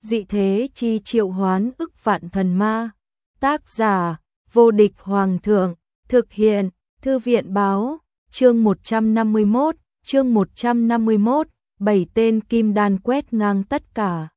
dị thế chi triệu hoán ức vạn thần ma. Tác giả, vô địch hoàng thượng, thực hiện, thư viện báo, chương 151, 7 tên kim đan quét ngang tất cả.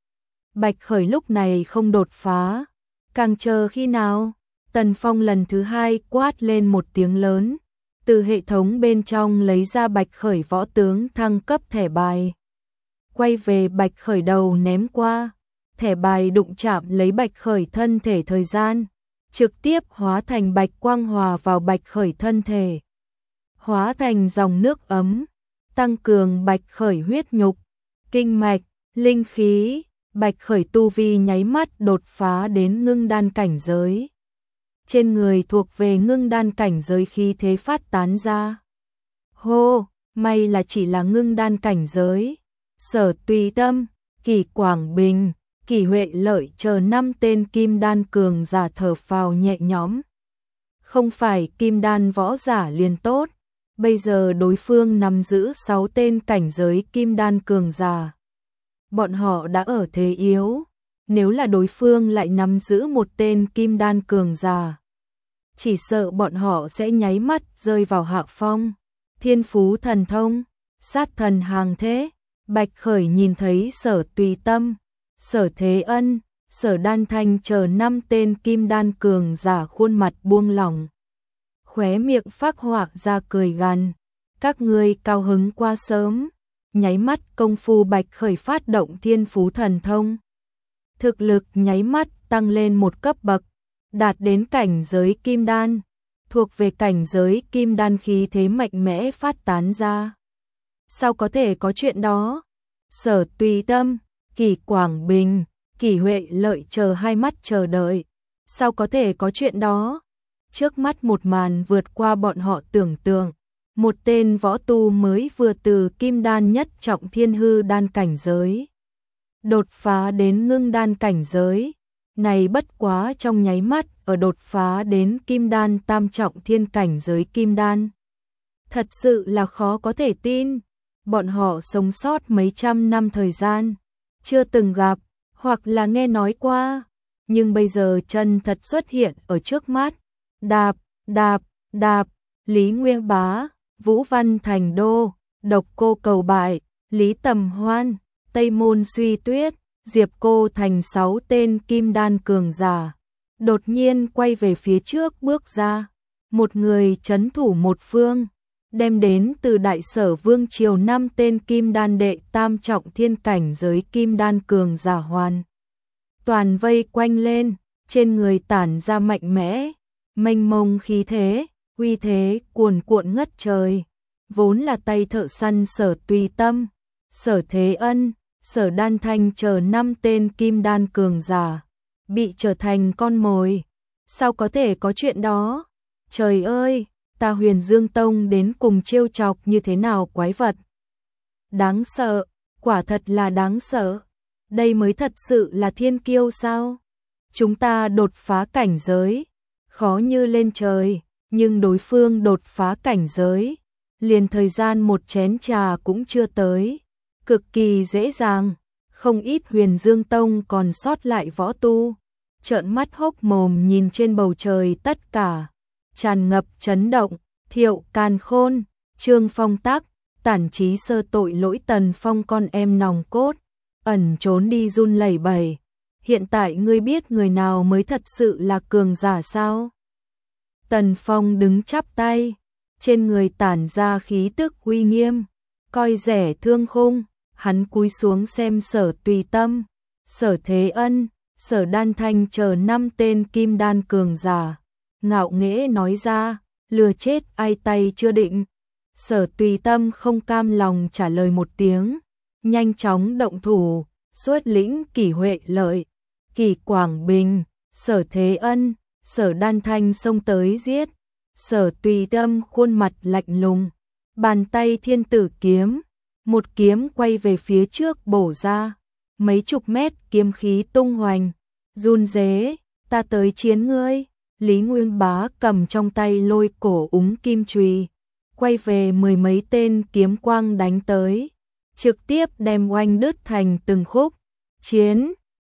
Bạch Khởi lúc này không đột phá, càng chờ khi nào? Tần Phong lần thứ hai quát lên một tiếng lớn, từ hệ thống bên trong lấy ra Bạch Khởi võ tướng thăng cấp thẻ bài. Quay về Bạch Khởi đầu ném qua, thẻ bài đụng chạm lấy Bạch Khởi thân thể thời gian, trực tiếp hóa thành bạch quang hòa vào Bạch Khởi thân thể. Hóa thành dòng nước ấm, tăng cường Bạch Khởi huyết nhục, kinh mạch, linh khí, Bạch Khởi tu vi nháy mắt đột phá đến ngưng đan cảnh giới. Trên người thuộc về ngưng đan cảnh giới khí thế phát tán ra. Hô, may là chỉ là ngưng đan cảnh giới. Sở Tùy Tâm, Kỷ Quảng Bình, Kỷ Huệ Lợi chờ 5 tên kim đan cường giả thở phào nhẹ nhõm. Không phải kim đan võ giả liền tốt, bây giờ đối phương nắm giữ 6 tên cảnh giới kim đan cường giả. Bọn họ đã ở thế yếu, nếu là đối phương lại nắm giữ một tên kim đan cường giả, chỉ sợ bọn họ sẽ nháy mắt rơi vào hạ phong. Thiên phú thần thông, sát thần hàng thế. Bạch Khởi nhìn thấy Sở Tùy Tâm, Sở Thế Ân, Sở Đan Thanh chờ 5 tên kim đan cường giả khuôn mặt buông lỏng. Khóe miệng phác họa ra cười gằn, các ngươi cao hứng quá sớm. Nháy mắt công phu Bạch Khởi phát động thiên phú thần thông. Thực lực nháy mắt tăng lên một cấp bậc, đạt đến cảnh giới kim đan, thuộc về cảnh giới kim đan khí thế mạnh mẽ phát tán ra. Sao có thể có chuyện đó? Sở Tùy Tâm, Kỷ Quảng Bình, Kỷ Huệ Lợi chờ hai mắt chờ đợi. Sao có thể có chuyện đó? Trước mắt một màn vượt qua bọn họ tưởng tượng. Một tên võ tu mới vừa từ kim đan nhất trọng thiên hư đan cảnh giới đột phá đến ngưng đan cảnh giới. Này bất quá trong nháy mắt ở đột phá đến kim đan tam trọng thiên cảnh giới kim đan. Thật sự là khó có thể tin. Bọn họ sống sót mấy trăm năm thời gian, chưa từng gặp, hoặc là nghe nói qua, nhưng bây giờ chân thật xuất hiện ở trước mắt. Đạp, đạp, đạp, Lý Nguyên Bá, Vũ Văn Thành Đô, Độc Cô Cầu Bại, Lý Tầm Hoan, Tây Môn Suy Tuyết, Diệp Cô Thành 6 tên kim đan cường giả. Đột nhiên quay về phía trước bước ra, một người trấn thủ một phương, đem đến từ Đại Sở Vương triều 5 tên kim đan đệ tam trọng thiên cảnh giới kim đan cường giả hoàn. Toàn vây quanh lên, trên người tản ra mạnh mẽ, mênh mông khí thế, uy thế cuồn cuộn ngất trời. Vốn là tay thợ săn Sở Tùy Tâm, Sở Thế Ân, Sở Đan Thanh chờ 5 tên kim đan cường giả, bị trở thành con mồi. Sao có thể có chuyện đó? Trời ơi, ta Huyền Dương Tông đến cùng trêu chọc như thế nào quái vật. Đáng sợ, quả thật là đáng sợ. Đây mới thật sự là thiên kiêu sao? Chúng ta đột phá cảnh giới, khó như lên trời, nhưng đối phương đột phá cảnh giới, liền thời gian một chén trà cũng chưa tới, cực kỳ dễ dàng. Không ít Huyền Dương Tông còn sót lại võ tu, trợn mắt hốc mồm nhìn trên bầu trời tất cả, tràn ngập chấn động. Thiệu Càn Khôn, Trương Phong Tắc, tản trí sơ tội lỗi Tần Phong con em nòng cốt, ẩn trốn đi run lẩy bẩy. Hiện tại ngươi biết người nào mới thật sự là cường giả sao? Tần Phong đứng chắp tay, trên người tản ra khí tức uy nghiêm, coi rẻ thương khung. Hắn cúi xuống xem Sở Tùy Tâm, Sở Thế Ân, Sở Đan Thanh chờ 5 tên kim đan cường giả, ngạo nghễ nói ra, lừa chết ai tay chưa định. Sở Tùy Tâm không cam lòng trả lời một tiếng, nhanh chóng động thủ, xuất lĩnh Kỷ Huệ Lợi, Kỷ Quảng Bình, Sở Thế Ân, Sở Đan Thanh xông tới giết. Sở Tùy Tâm khuôn mặt lạnh lùng, bàn tay thiên tử kiếm, một kiếm quay về phía trước bổ ra, mấy chục mét kiếm khí tung hoành. Run rế, ta tới chiến ngươi. Lý Nguyên Bá cầm trong tay lôi cổ úng kim chùy, quay về mười mấy tên kiếm quang đánh tới, trực tiếp đem oanh đứt thành từng khúc. Chiến,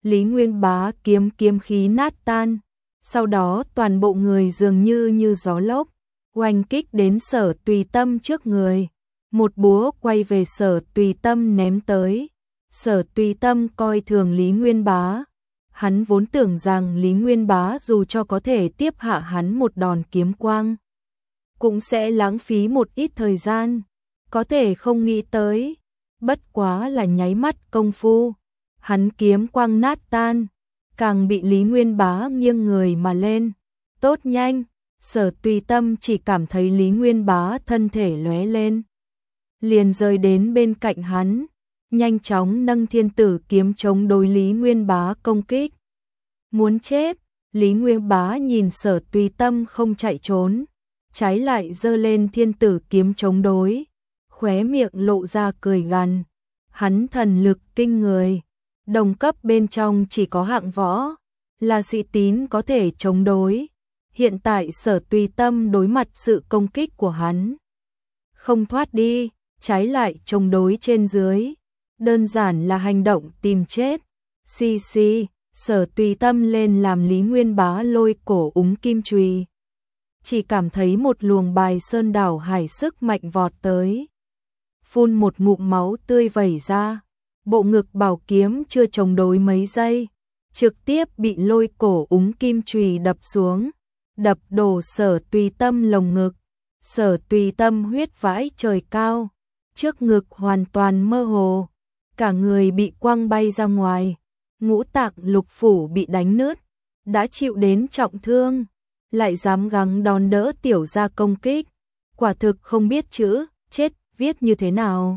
Lý Nguyên Bá kiếm khí nát tan, sau đó toàn bộ người dường như gió lốc, oanh kích đến Sở Tùy Tâm trước người. Một búa quay về Sở Tùy Tâm ném tới. Sở Tùy Tâm coi thường Lý Nguyên Bá. Hắn vốn tưởng rằng Lý Nguyên Bá dù cho có thể tiếp hạ hắn một đòn kiếm quang, cũng sẽ lãng phí một ít thời gian. Có thể không nghĩ tới, bất quá là nháy mắt công phu, hắn kiếm quang nát tan, càng bị Lý Nguyên Bá nghiêng người mà lên. Tốt nhanh, Sở Tùy Tâm chỉ cảm thấy Lý Nguyên Bá thân thể lóe lên, liền rơi đến bên cạnh hắn, nhanh chóng nâng thiên tử kiếm chống đối Lý Nguyên Bá công kích. Muốn chết, Lý Nguyên Bá nhìn Sở Tùy Tâm không chạy trốn, trái lại giơ lên thiên tử kiếm chống đối, khóe miệng lộ ra cười gằn. Hắn thần lực kinh người, đồng cấp bên trong chỉ có hạng võ, là sĩ tín có thể chống đối. Hiện tại Sở Tùy Tâm đối mặt sự công kích của hắn, không thoát đi, trái lại chống đối trên dưới, đơn giản là hành động tìm chết. Xì, Sở Tùy Tâm lên làm Lý Nguyên Bá lôi cổ úng kim chùy, chỉ cảm thấy một luồng bài sơn đảo hải sức mạnh vọt tới, phun một ngụm máu tươi vẩy ra. Bộ ngực bảo kiếm chưa chống đối mấy giây, trực tiếp bị lôi cổ úng kim chùy đập xuống, đập đổ Sở Tùy Tâm lồng ngực. Sở Tùy Tâm huyết vãi trời cao, trước ngực hoàn toàn mơ hồ, cả người bị quăng bay ra ngoài, ngũ tạng lục phủ bị đánh nứt, đã chịu đến trọng thương, lại dám gắng đón đỡ tiểu gia công kích, quả thực không biết chữ chết viết như thế nào.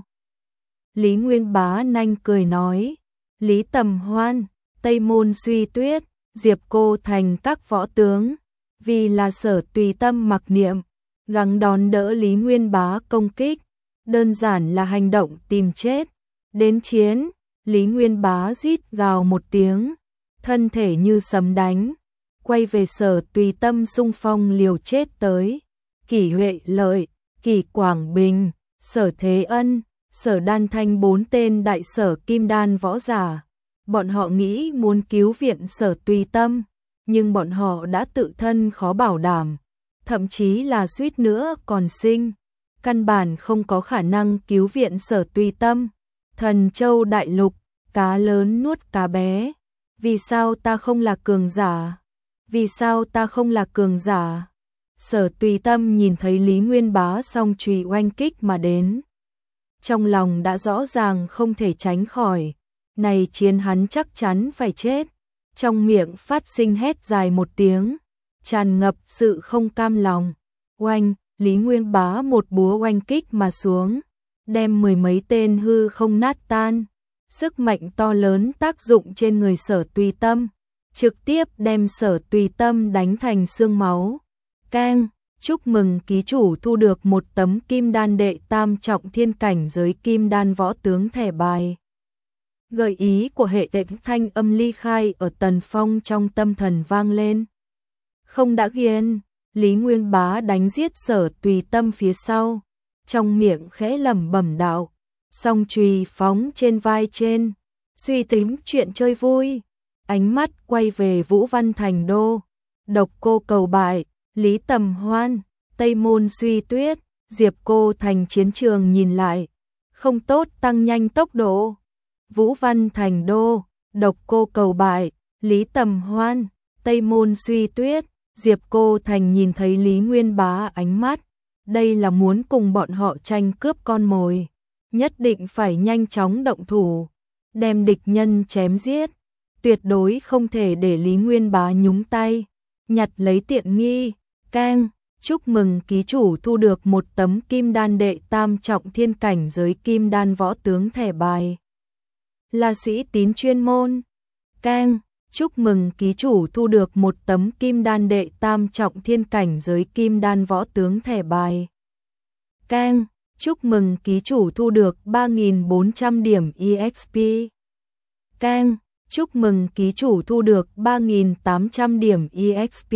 Lý Nguyên Bá nanh cười nói, Lý Tầm Hoan, Tây Môn Suy Tuyết, Diệp Cô Thành các võ tướng, vì là Sở Tùy Tâm mặc niệm, gắng đón đỡ Lý Nguyên Bá công kích, đơn giản là hành động tìm chết. Đến chiến, Lý Nguyên Bá rít gào một tiếng, thân thể như sấm đánh, quay về Sở Tùy Tâm xung phong liều chết tới. Kỷ Huệ Lợi, Kỷ Quảng Bình, Sở Thế Ân, Sở Đan Thanh 4 tên đại sở kim đan võ giả, bọn họ nghĩ muốn cứu viện Sở Tùy Tâm, nhưng bọn họ đã tự thân khó bảo đảm, thậm chí là suýt nữa còn sinh, căn bản không có khả năng cứu viện Sở Tùy Tâm. Thần Châu Đại Lục, cá lớn nuốt cá bé, vì sao ta không là cường giả? Vì sao ta không là cường giả? Sở Tùy Tâm nhìn thấy Lý Nguyên Bá song chùy oanh kích mà đến, trong lòng đã rõ ràng không thể tránh khỏi, này chiến hắn chắc chắn phải chết. Trong miệng phát sinh hét dài một tiếng, tràn ngập sự không cam lòng. Oanh, Lý Nguyên Bá một búa oanh kích mà xuống, đem mười mấy tên hư không nát tan. Sức mạnh to lớn tác dụng trên người Sở Tùy Tâm, trực tiếp đem Sở Tùy Tâm đánh thành xương máu. Keng, chúc mừng ký chủ thu được một tấm kim đan đệ tam trọng thiên cảnh giới kim đan võ tướng thẻ bài. Gợi ý của hệ thống thanh âm ly khai ở Tần Phong trong tâm thần vang lên. Không đã ghiền, Lý Nguyên Bá đánh giết Sở Tùy Tâm phía sau, trong miệng khẽ lẩm bẩm đạo, song chùy phóng trên vai trên, suy tính chuyện chơi vui. Ánh mắt quay về Vũ Văn Thành Đô, Độc Cô cầu bại, Lý Tầm Hoan, Tây Môn Suy Tuyết, Diệp Cô Thành chiến trường nhìn lại, không tốt tăng nhanh tốc độ. Vũ Văn Thành Đô, Độc Cô cầu bại, Lý Tầm Hoan, Tây Môn Suy Tuyết, Diệp Cô Thành nhìn thấy Lý Nguyên Bá ánh mắt, đây là muốn cùng bọn họ tranh cướp con mồi, nhất định phải nhanh chóng động thủ, đem địch nhân chém giết, tuyệt đối không thể để Lý Nguyên Bá nhúng tay, nhặt lấy tiện nghi. Keng, chúc mừng ký chủ thu được một tấm kim đan đệ tam trọng thiên cảnh giới kim đan võ tướng thẻ bài. Là sĩ tín chuyên môn. Keng, chúc mừng ký chủ thu được một tấm kim đan đệ tam trọng thiên cảnh giới kim đan võ tướng thẻ bài. Keng, chúc mừng ký chủ thu được 3.400 điểm EXP. Keng, chúc mừng ký chủ thu được 3.800 điểm EXP.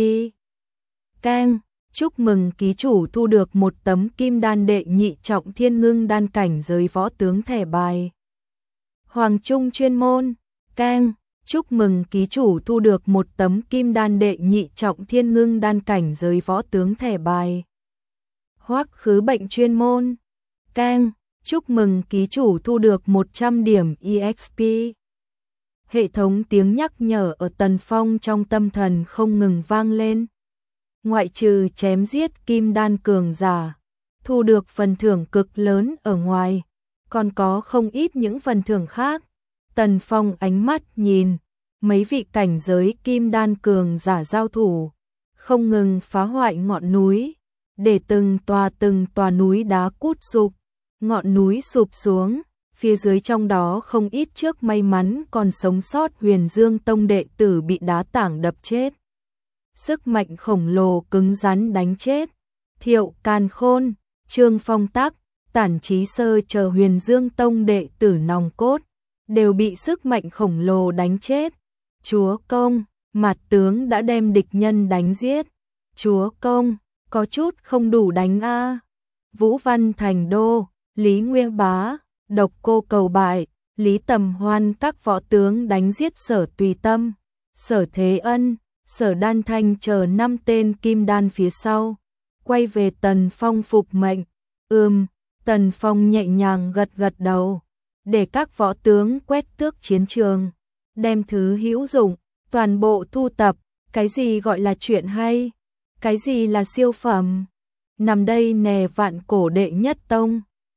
Keng, chúc mừng ký chủ thu được một tấm kim đan đệ nhị trọng thiên ngưng đan cảnh giới võ tướng thẻ bài. Hoàng Trung chuyên môn. Keng, Chúc mừng ký chủ thu được một tấm kim đan đệ nhị trọng thiên ngưng đan cảnh giới võ tướng thẻ bài. Hoắc khứ bệnh chuyên môn. Keng, chúc mừng ký chủ thu được 100 điểm EXP. Hệ thống tiếng nhắc nhở ở Tần Phong trong tâm thần không ngừng vang lên. Ngoại trừ chém giết kim đan cường giả, thu được phần thưởng cực lớn ở ngoài, còn có không ít những phần thưởng khác. Tần Phong ánh mắt nhìn mấy vị cảnh giới kim đan cường giả giao thủ, không ngừng phá hoại ngọn núi, để từng tòa núi đá cút sụp, ngọn núi sụp xuống, phía dưới trong đó không ít trước may mắn còn sống sót Huyền Dương Tông đệ tử bị đá tảng đập chết. Sức mạnh khổng lồ cứng rắn đánh chết. Thiệu Càn Khôn, Trương Phong Tắc, Tản Chí Sơ chờ Huyền Dương Tông đệ tử nòng cốt, đều bị sức mạnh khổng lồ đánh chết. Chúa công, mặt tướng đã đem địch nhân đánh giết. Chúa công, có chút không đủ đánh a. Vũ Văn Thành Đô, Lý Nguyên Bá, Độc Cô Cầu Bại, Lý Tầm Hoan các võ tướng đánh giết Sở Tùy Tâm, Sở Thế Ân, Sở Đan Thanh chờ 5 tên kim đan phía sau, quay về Tần Phong phục mệnh. Tần Phong nhẹ nhàng gật gật đầu, để các võ tướng quét tước chiến trường, đem thứ hữu dụng, toàn bộ thu tập. Cái gì gọi là chuyện hay? Cái gì là siêu phẩm? Nằm đây nè Vạn Cổ đệ nhất tông.